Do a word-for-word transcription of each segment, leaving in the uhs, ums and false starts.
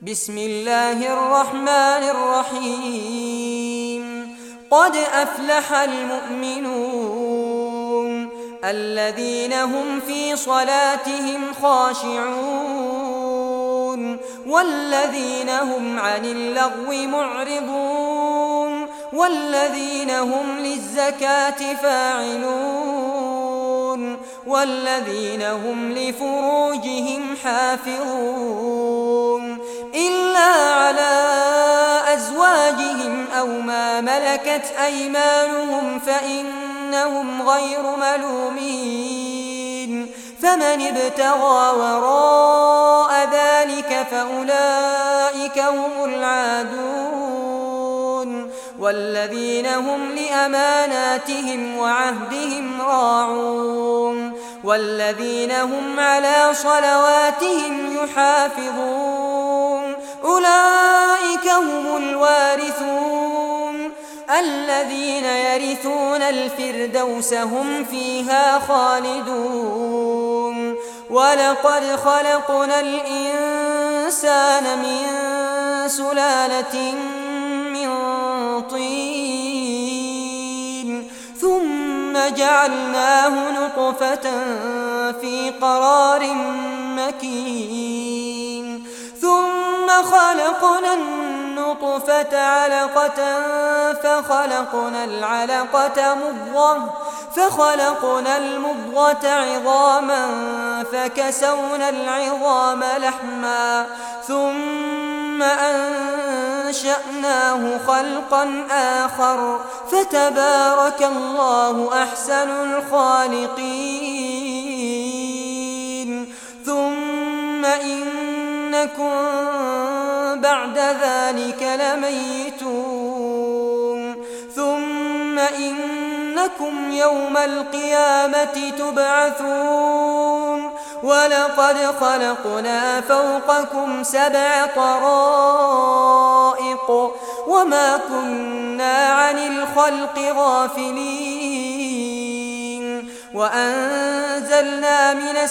بسم الله الرحمن الرحيم قد أفلح المؤمنون الذين هم في صلاتهم خاشعون والذين هم عن اللغو معرضون والذين هم للزكاة فاعلون والذين هم لفروجهم حافظون إلا على أزواجهم أو ما ملكت أيمانهم فإنهم غير ملومين فمن ابتغى وراء ذلك فأولئك هم العادون والذين هم لأماناتهم وعهدهم راعون والذين هم على صلواتهم يحافظون أولئك هم الوارثون الذين يرثون الفردوس هم فيها خالدون ولقد خلقنا الإنسان من سلالة من طين ثم جعلناه نطفة في قرار مكين ثم خلقنا النطفة علقة فخلقنا العلقة مضغة فخلقنا المضغة عظاما فكسونا العظام لحما ثم أنشأناه خلقا آخر فتبارك الله أحسن الخالقين ثم إنكم بعد ذلك لميتون ثم إنكم يوم القيامة تبعثون ولقد خلقنا فوقكم سبع طرائق وما كنا عن الخلق غافلين وأنزلنا من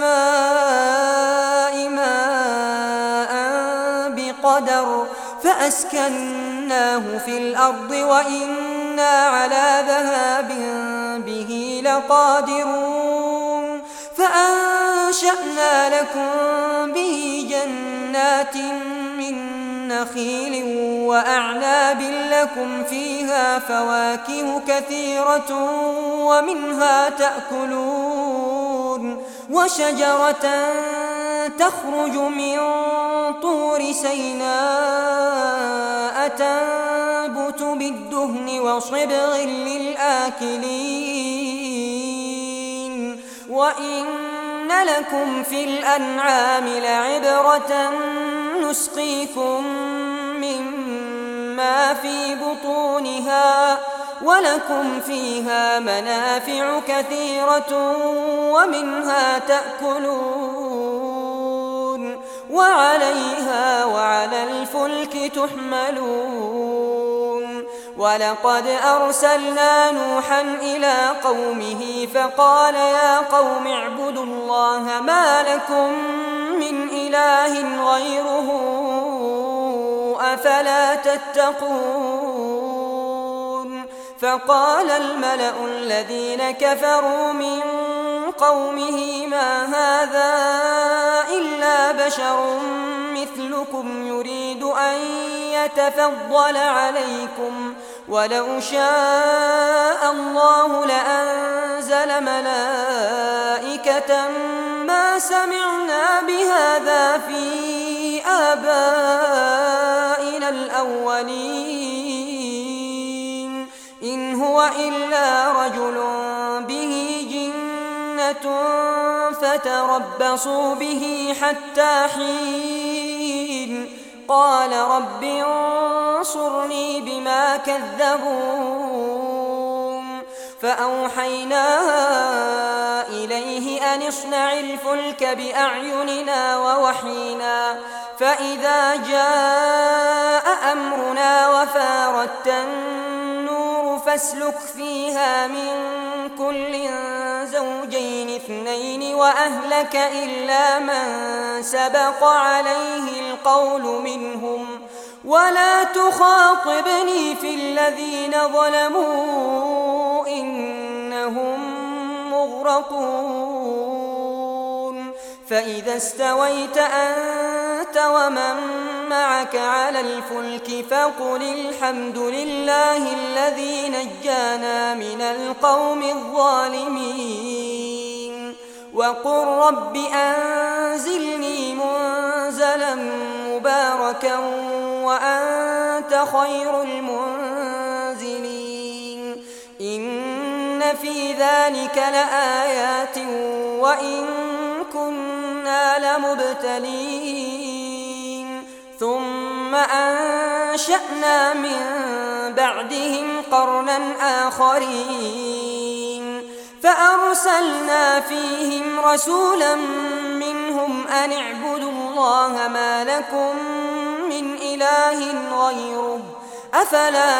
السماء ماء بقدر فأسكناه في الأرض وإنا على ذهاب به لقادرون فأنشأنا لكم به جنات من نخيل وأعناب لكم فيها فواكه كثيرة ومنها تأكلون وشجرة تخرج من طور سيناء تنبت بالدهن وصبغ للآكلين وإن لكم في الأنعام لعبرة نسقيكم مما في بطونها ولكم فيها منافع كثيرة ومنها تأكلون وعليها وعلى الفلك تحملون ولقد أرسلنا نوحا إلى قومه فقال يا قوم اعبدوا الله ما لكم من إله غيره أفلا تتقون فقال الملأ الذين كفروا من قومه ما هذا إلا بشر مثلكم يريد أن يتفضل عليكم ولو شاء الله لأنزل ملائكة ما سمعنا بهذا في آبائنا الأولين إن هو إلا رجل به جنة فتربصوا به حتى حين قال رب انصرني بما كذبون فأوحينا إليه أن اصنع الفلك بأعيننا ووحينا فإذا جاء أمرنا وفارت النور فاسلك فيها من كل زوجين اثنين وأهلك إلا من سبق عليه القول منهم ولا تخاطبني في الذين ظلموا إنهم مغرقون فإذا استويت أنت ومن معك على الفلك فقل الحمد لله الذي نجانا من القوم الظالمين وقل رب أنزلني منزلا مباركا وأنت خير المنزلين إن في ذلك لآيات وإن كنا لمبتلين ثم أنشأنا من بعدهم قرنا آخرين فأرسلنا فيهم رسولا منهم أن اعبدوا الله ما لكم من إله غيره أفلا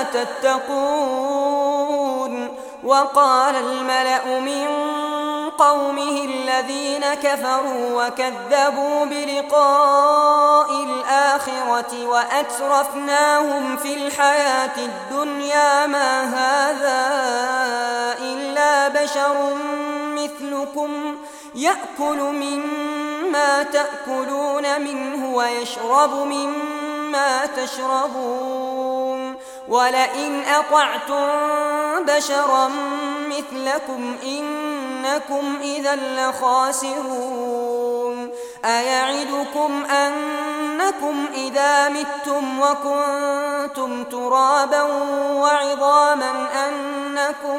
تتقون وقال الملأ من قومه الذين كفروا وكذبوا بلقاء الآخرة وأترفناهم في الحياة الدنيا ما هذا إلا بشر مثلكم يأكل مما تأكلون منه ويشرب مما تشربون ولئن أطعتم بشرا مثلكم إنكم إذا لخاسرون أيعدكم أنكم إذا متم وكنتم ترابا وعظاما أنكم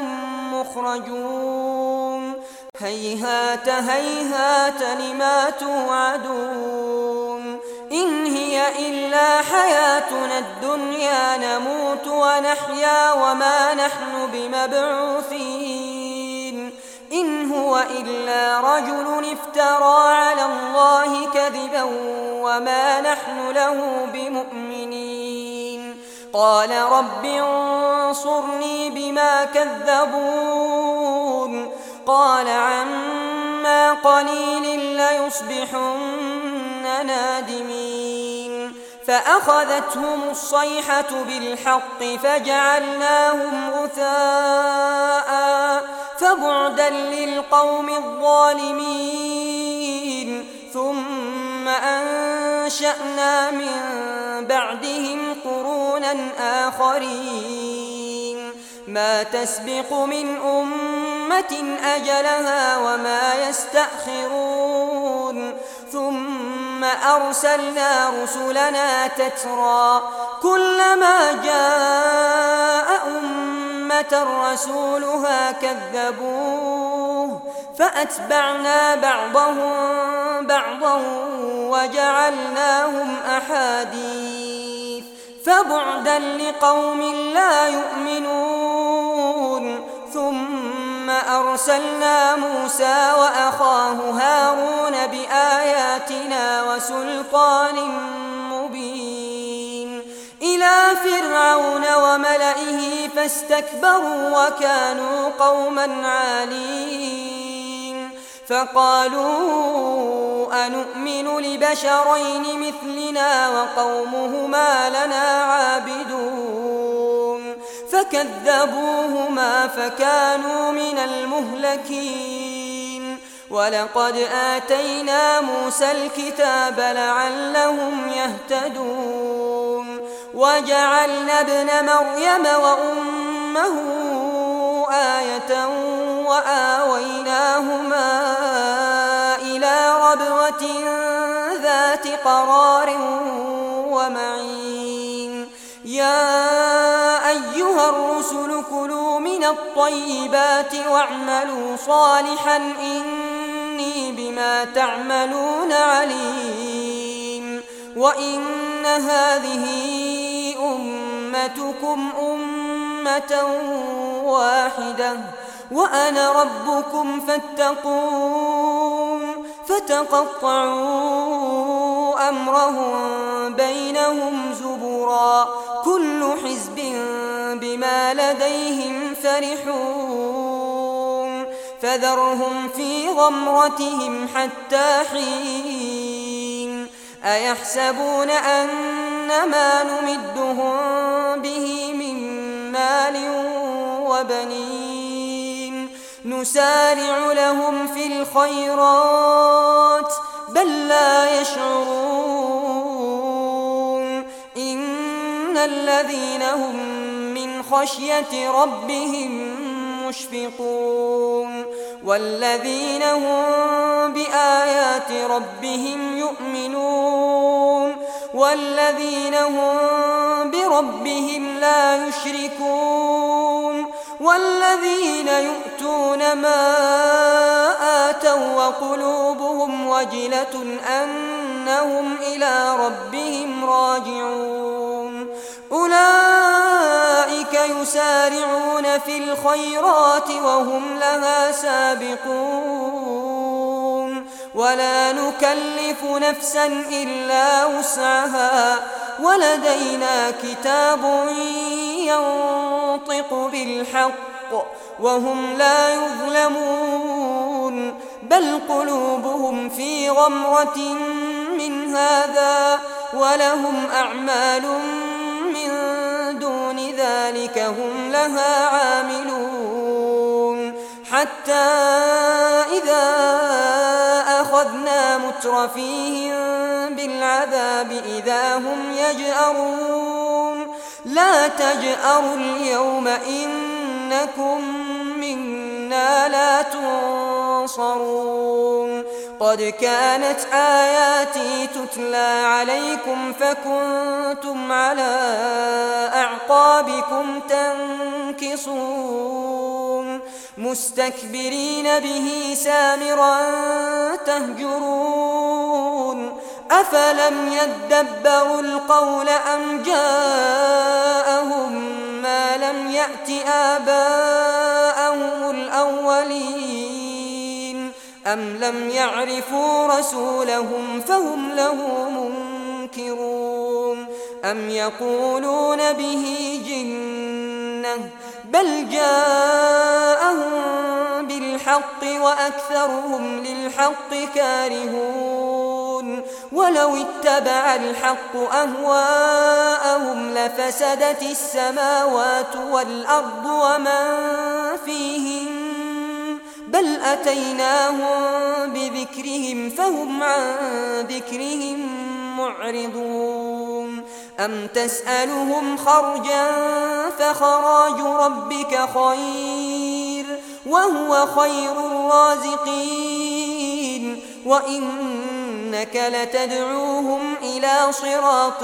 مخرجون هيهات هيهات لما توعدون إن هي إلا حياتنا الدنيا نموت ونحيا وما نحن بمبعوثين إن هو إلا رجل افترى على الله كذبا وما نحن له بمؤمنين قال رب انصرني بما كذبون قال عما قليل ليصبحن نادمين فأخذتهم الصيحة بالحق فجعلناهم غثاء فبعدا للقوم الظالمين ثم أنشأنا من بعدهم قرونا آخرين ما تسبق من أمة أجلها وما يستأخرون ثم أرسلنا رسلنا تترى كلما جاء أمة رسولها كذبوه فأتبعنا بعضهم بعضا وجعلناهم أحاديث فبعدا لقوم لا يؤمنون ثم أرسلنا موسى وأخاه هارون بآياتنا وسلطان مبين إلى فرعون وملئه فاستكبروا وكانوا قوما عالين فقالوا أنؤمن لبشرين مثلنا وقومهما لنا عابدون فكذبوهما فكانوا من المهلكين ولقد آتينا موسى الكتاب لعلهم يهتدون وجعلنا ابن مريم وأمه آية وآويناهما إلى ربوة ذات قرار ومعين يا أيها الرسل كلوا من الطيبات واعملوا صالحا إني بما تعملون عليم وإن هذه أمتكم أمة واحدة وأنا ربكم فاتقون فتقطعوا أمرهم بينهم زبرا كل حزب بما لديهم فرحون فذرهم في غمرتهم حتى حين أيحسبون أن ما نمدهم به من مال وبنين نسارع لهم في الخيرات بل لا يشعرون إن الذين هم من خشية ربهم مشفقون والذين هم بآيات ربهم يؤمنون والذين هم بربهم لا يشركون والذين يؤتون ما آتوا وقلوبهم وجلة أنهم إلى ربهم راجعون أولئك يسارعون في الخيرات وهم لها سابقون ولا نكلف نفسا إلا وسعها ولدينا كتاب ينطق بالحق وهم لا يظلمون بل قلوبهم في غمرة من هذا ولهم أعمال من دون ذلك هم لها عاملون حتى إذا أخذنا مترفيهم بالعذاب إذا هم يجأرون لا تجأروا اليوم إنكم منا لا تنصرون قد كانت آياتي تتلى عليكم فكنتم على أعقابكم تنكصون مستكبرين به سامرا تهجرون أفلم يدبروا القول أم جاءهم ما لم يأت آباءهم الأولين أم لم يعرفوا رسولهم فهم له منكرون أم يقولون به جنة بل جاءهم بالحق وأكثرهم للحق كارهون ولو اتبع الحق أهواءهم لفسدت السماوات والأرض ومن فيهن بل أتيناهم بذكرهم فهم عن ذكرهم معرضون أم تسألهم خرجا فخراج ربك خير وهو خير الرازقين وإنك لتدعوهم إلى صراط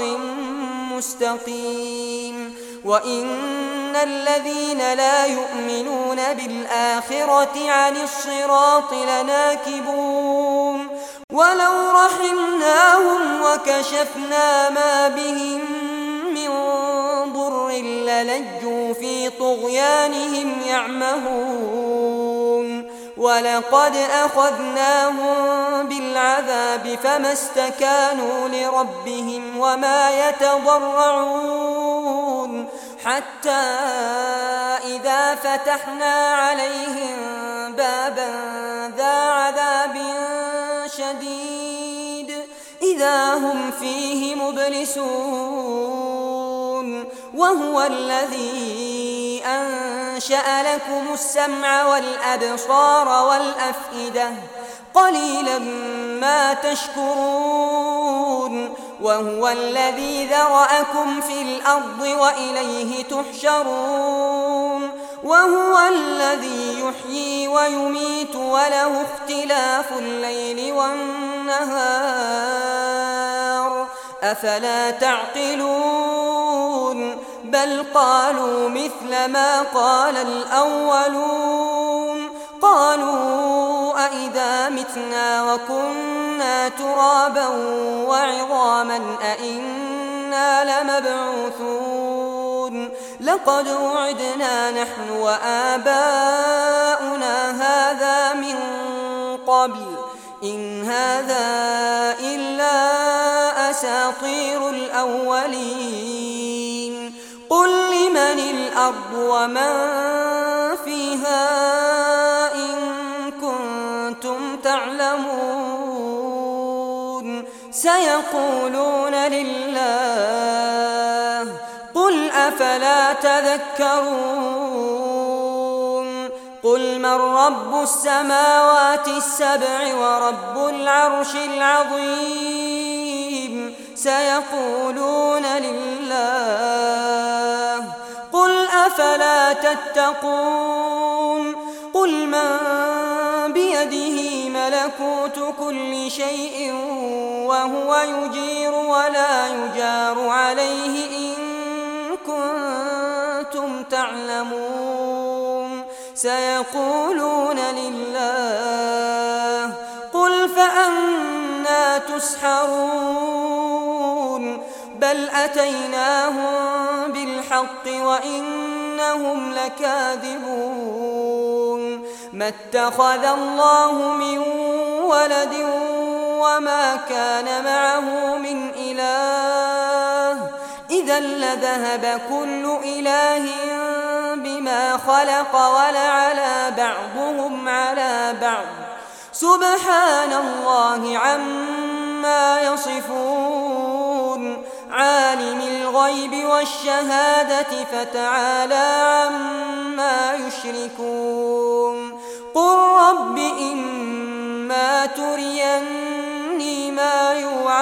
مستقيم وإن الذين لا يؤمنون بالآخرة عن الصراط لناكبون ولو رحمناهم وكشفنا ما بهم من ضر للجوا في طغيانهم يعمهون ولقد أخذناهم بالعذاب فما استكانوا لربهم وما يتضرعون حتى إذا فتحنا عليهم بابا ذا عذاب شديد إذا هم فيه مبلسون وهو الذي أنشأ لكم السمع والأبصار والأفئدة قليلا ما تشكرون وهو الذي ذرأكم في الأرض وإليه تحشرون وهو الذي يحيي ويميت وله اختلاف الليل والنهار أفلا تعقلون بل قالوا مثل ما قال الأولون قالوا أئذا متنا وكنا ترابا وعظاما أئنا لمبعوثون لقد وعدنا نحن وآباؤنا هذا من قبل إن هذا إلا أساطير الأولين قل لمن الأرض ومن فيها إن سيقولون لله قل أفلا تذكرون قل من رب السماوات السبع ورب العرش العظيم سيقولون لله قل أفلا تتقون قل من بيده ملكوت كل شيء وهو يجير ولا يجار عليه إن كنتم تعلمون سيقولون لله قل فأنى تسحرون بل أتيناهم بالحق وإنهم لكاذبون ما اتخذ الله من ولد وما كان معه من إله إذا لذهب كل إله بما خلق ولعلى بعضهم على بعض سبحان الله عما يصفون عالم الغيب والشهادة فتعالى عما يشركون قل رب إما تريني ما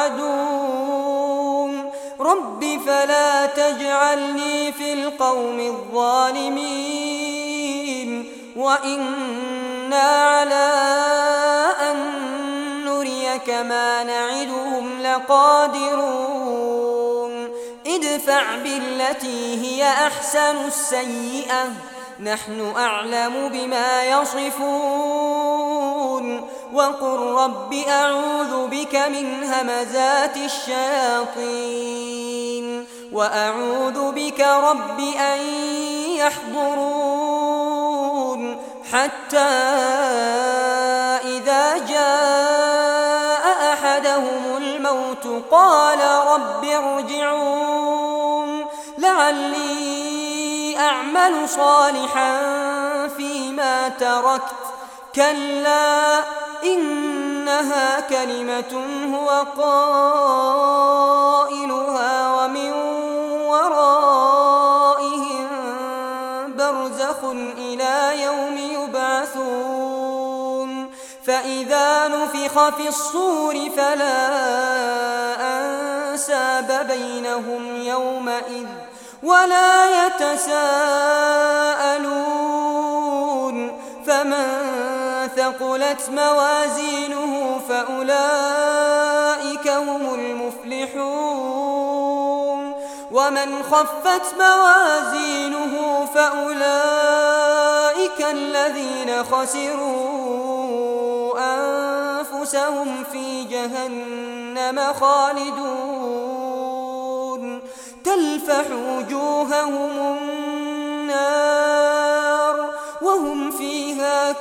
يوعدون رب فلا تجعلني في القوم الظالمين وإنا على أن نريك ما نعدهم لقادرون ادفع بالتي هي أحسن السيئة نحن أعلم بما يصفون وقل رب أعوذ بك من همزات الشياطين وأعوذ بك رب أن يحضرون حتى إذا جاء أحدهم الموت قال رب ارجعون لعلي أعمل صالحا فيما تركت كلا إنها كلمة هو قائلها ومن ورائهم برزخ إلى يوم يبعثون فإذا نفخ في الصور فلا أنساب بينهم يومئذ ولا يتساءلون فمن ثقلت موازينه فأولئك هم المفلحون ومن خفت موازينه فأولئك الذين خسروا أنفسهم في جهنم خالدون تلفح وجوههم النار وهم فيها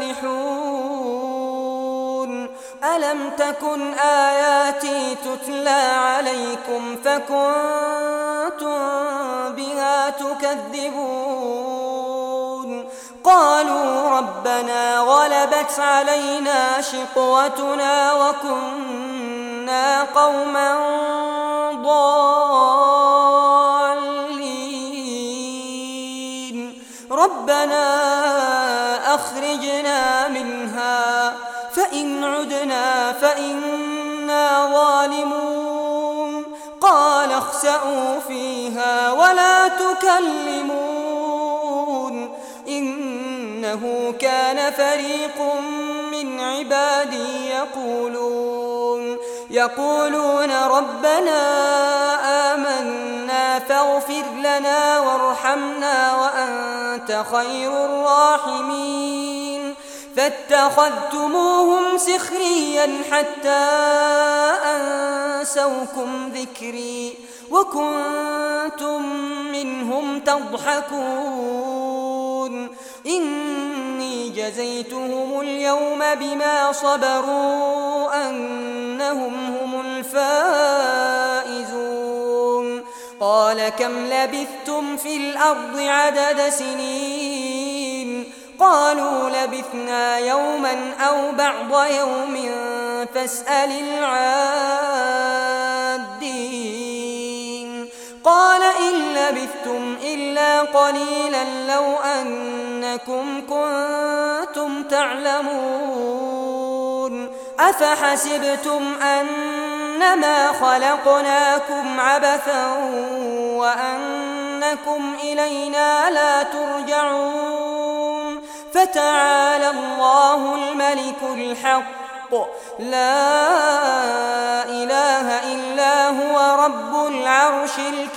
كالحون ألم تكن آياتي تتلى عليكم فكنتم بها تكذبون قالوا ربنا غلبت علينا شقوتنا وكنا قوما ضالين ربنا أخرجنا منها فإن عدنا فإنا ظالمون قال اخسئوا فيها ولا تكلمون إنه كان فريق من عبادي يقولون يقولون ربنا آمنا فاغفر لنا وارحمنا وأنت خير الراحمين فاتخذتموهم سخريا حتى أنسوكم ذكري وكنتم منهم تضحكون إني جزيتهم اليوم بما صبروا أنهم هم الفائزون قال كم لبثتم في الأرض عدد سنين قالوا لبثنا يوما أو بعض يوم فاسأل العادين قال إن لبثتم إلا قليلا لو أنكم كنتم تعلمون أفحسبتم أنما خلقناكم عبثا وأنكم إلينا لا ترجعون فتعالى الله الملك الحق لا إله إلا هو رب العرش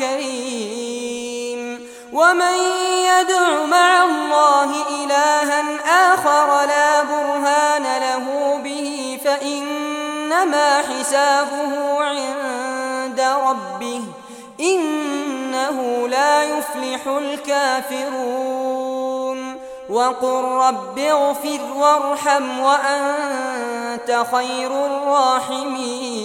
الكريم ومن يدع مع الله إلها آخر لا برهان له به فإنما حسابه عند ربه إنه لا يفلح الكافرون وقل رب اغفر وارحم وأنت خير الراحمين